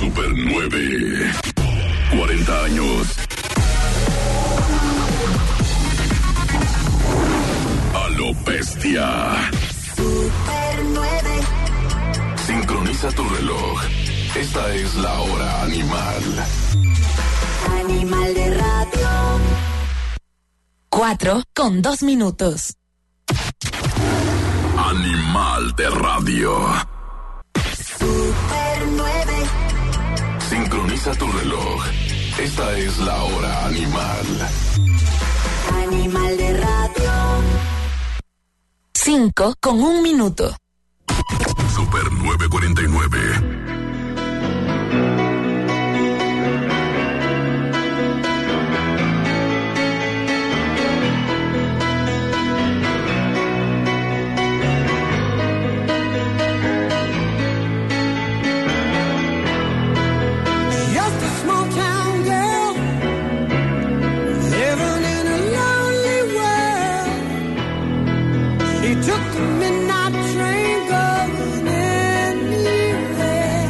Super 9. 40 años. A lo bestia. Super 9. Sincroniza tu reloj. Esta es la hora animal. Animal de radio. 4:02. Animal de radio. Super 9. Sincroniza tu reloj. Esta es la hora animal. Animal de radio. 5:01. Super 949. Took the midnight train going anywhere.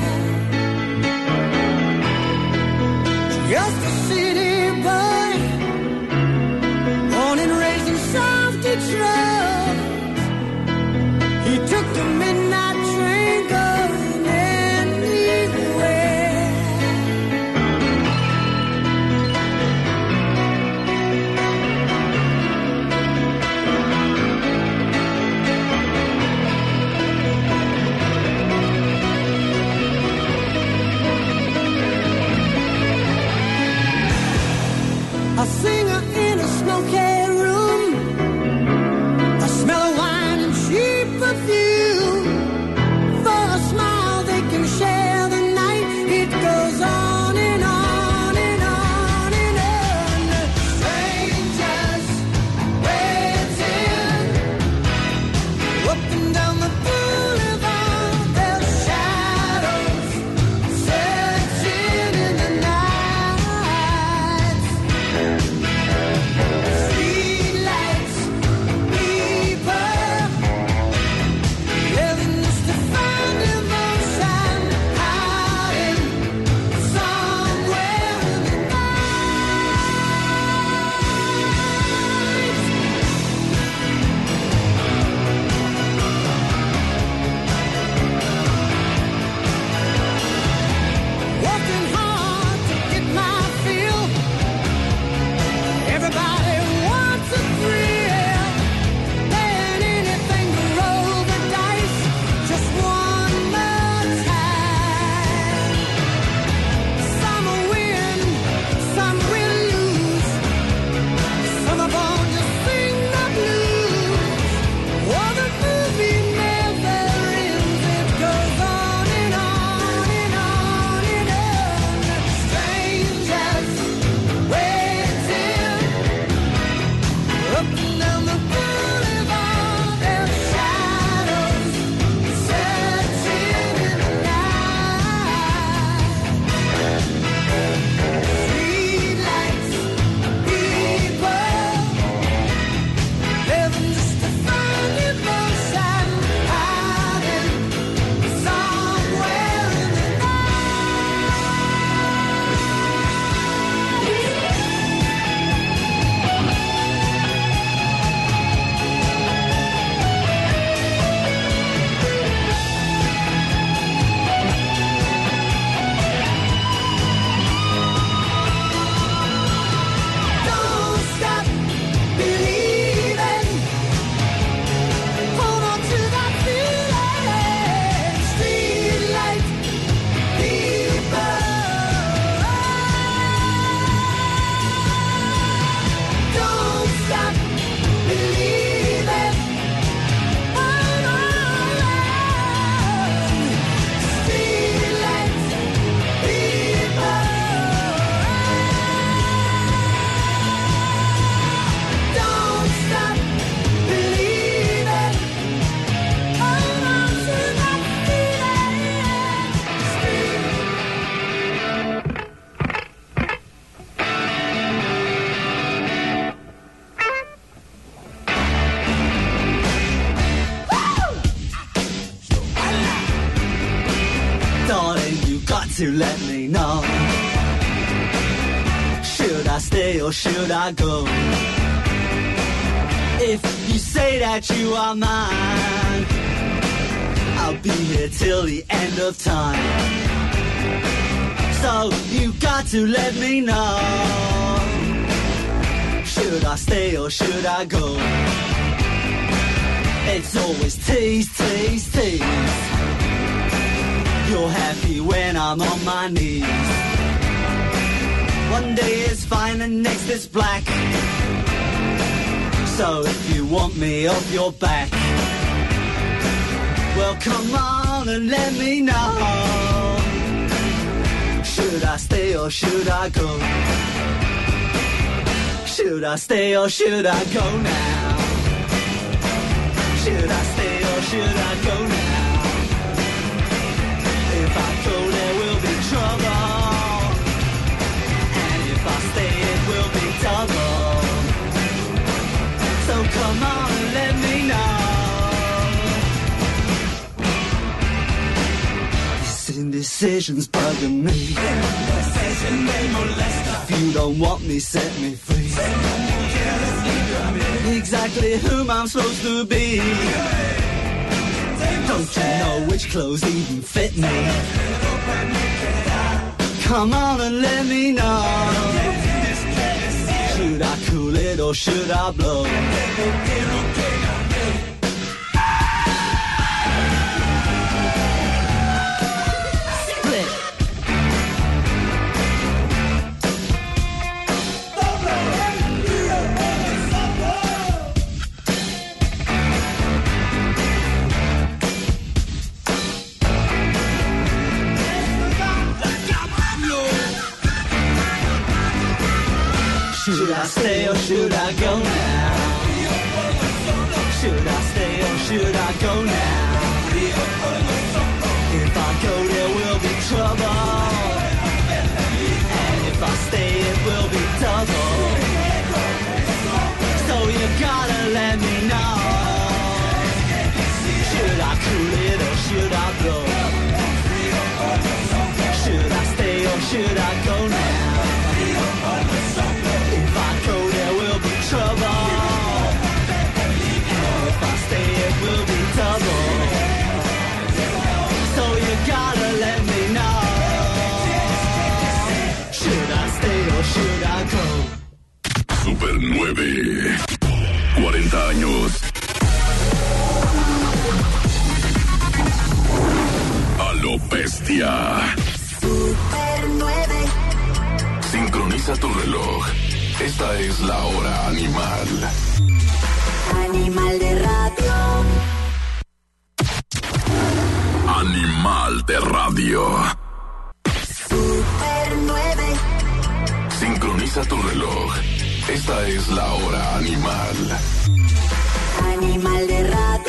to let me know. Should I stay or should I go? If you say that you are mine, I'll be here till the end of time. So you got to let me know. Should I stay or should I go? It's always tease, tease, tease. You're happy when I'm on my knees. One day is fine and next is black. So if you want me off your back, well come on and let me know. Should I stay or should I go? Should I stay or should I go now? Should I stay or should I go now? If I go there will be trouble, and if I stay it will be double. So come on and let me know. This indecision's bugging me. If you don't want me, set me free. Exactly whom I'm supposed to be. Don't you know which clothes even fit me? Come on and let me know. Should I cool it or should I blow? Split. Should I stay or should I go now? Should I stay or should I go now? If I go there will be trouble, and if I stay it will be double. So you gotta let me know. Should I cool it or should I blow? Should I stay or should I go now? If I go there will be trouble, and if I stay it will be double. So you gotta let me know. Should I stay or should I go? Super 9. 40 años. A lo bestia. Super 9. Sincroniza tu reloj. Esta es la hora animal. Animal de radio. Animal de radio. Super 9. Sincroniza tu reloj. Esta es la hora animal. Animal de radio.